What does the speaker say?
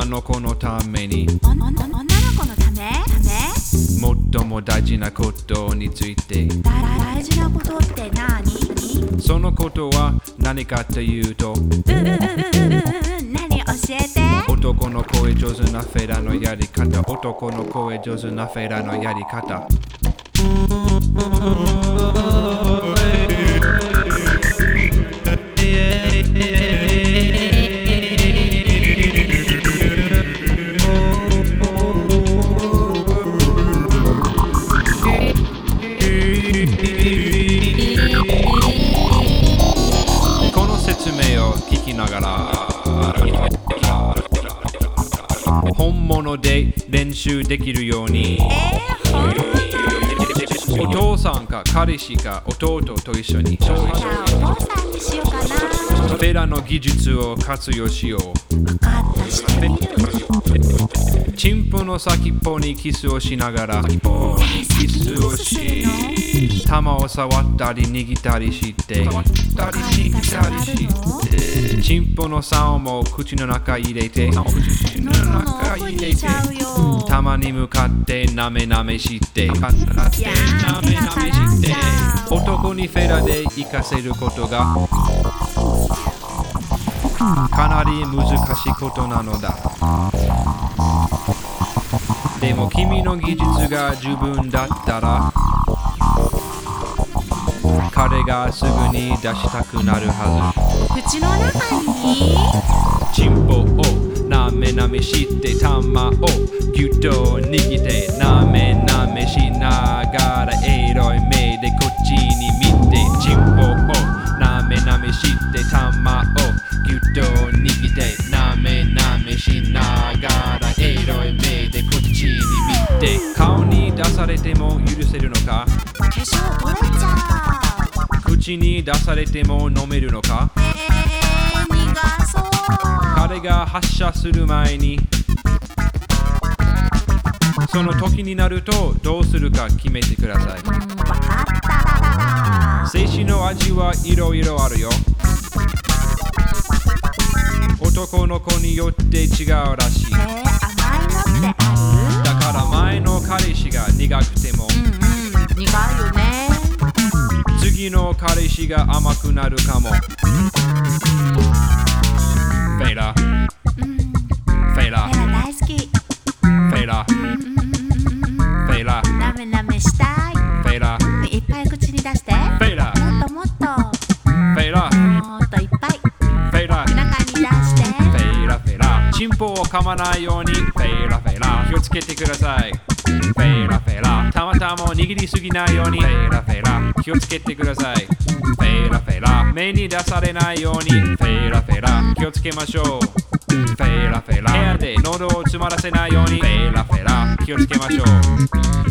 の子のために女の子のため最も大事なことについて大事なことって何？ そのことは何かというと何教えて。 男の声上手なフェラのやり方男の声上手なフェラのやり方この説明を聞きながら本物で練習できるようにお父さんか彼氏か弟と一緒にじゃあお父さんにしようかな。 フェラの技術を活用しよう分かった、してみる。 チンポの先っぽにキスをしながらキスをし玉を触ったり握ったりしてチンポの竿も口の中入れて玉に向かってなめなめして男にフェラで活かせることがかなり難しいことなのだ。でも君の技術が十分だったら彼がすぐに出したくなるはず。口の中にチンポをなめなめして玉をぎゅっと握ってなめなめしながらエロい目でこっちに見てチンポをなめなめして玉をぎゅっと握ってなめなめしながらエロい目でこっちに見て顔に出されても許せるのか化粧取れちゃう。 口に出されても飲めるのか苦そう。 彼が発射する前にその時になるとどうするか決めてください。 分かった。 精子の味はいろいろあるよ。男の子によって違うらしい。 甘いのってある？ だから前の彼氏が苦くても、 苦いよね。 次の彼氏が甘くなるかも。フェラフェラ大好き。 フェラフェラなめなめしたい。 フェラいっぱい口に出して。 フェラもっともっと。 フェラもっといっぱい。 フェラ中に出して。 フェラフェラチンポを噛まないようにフェラフェラ気をつけてください。フェラフェラたまたま握りすぎないようにフェラフェラ気をつけてください。フェラフェラ目に出されないようにフェラフェラ気をつけましょう。フェラフェラ部屋で喉を詰まらせないようにフェラフェラ気をつけましょう。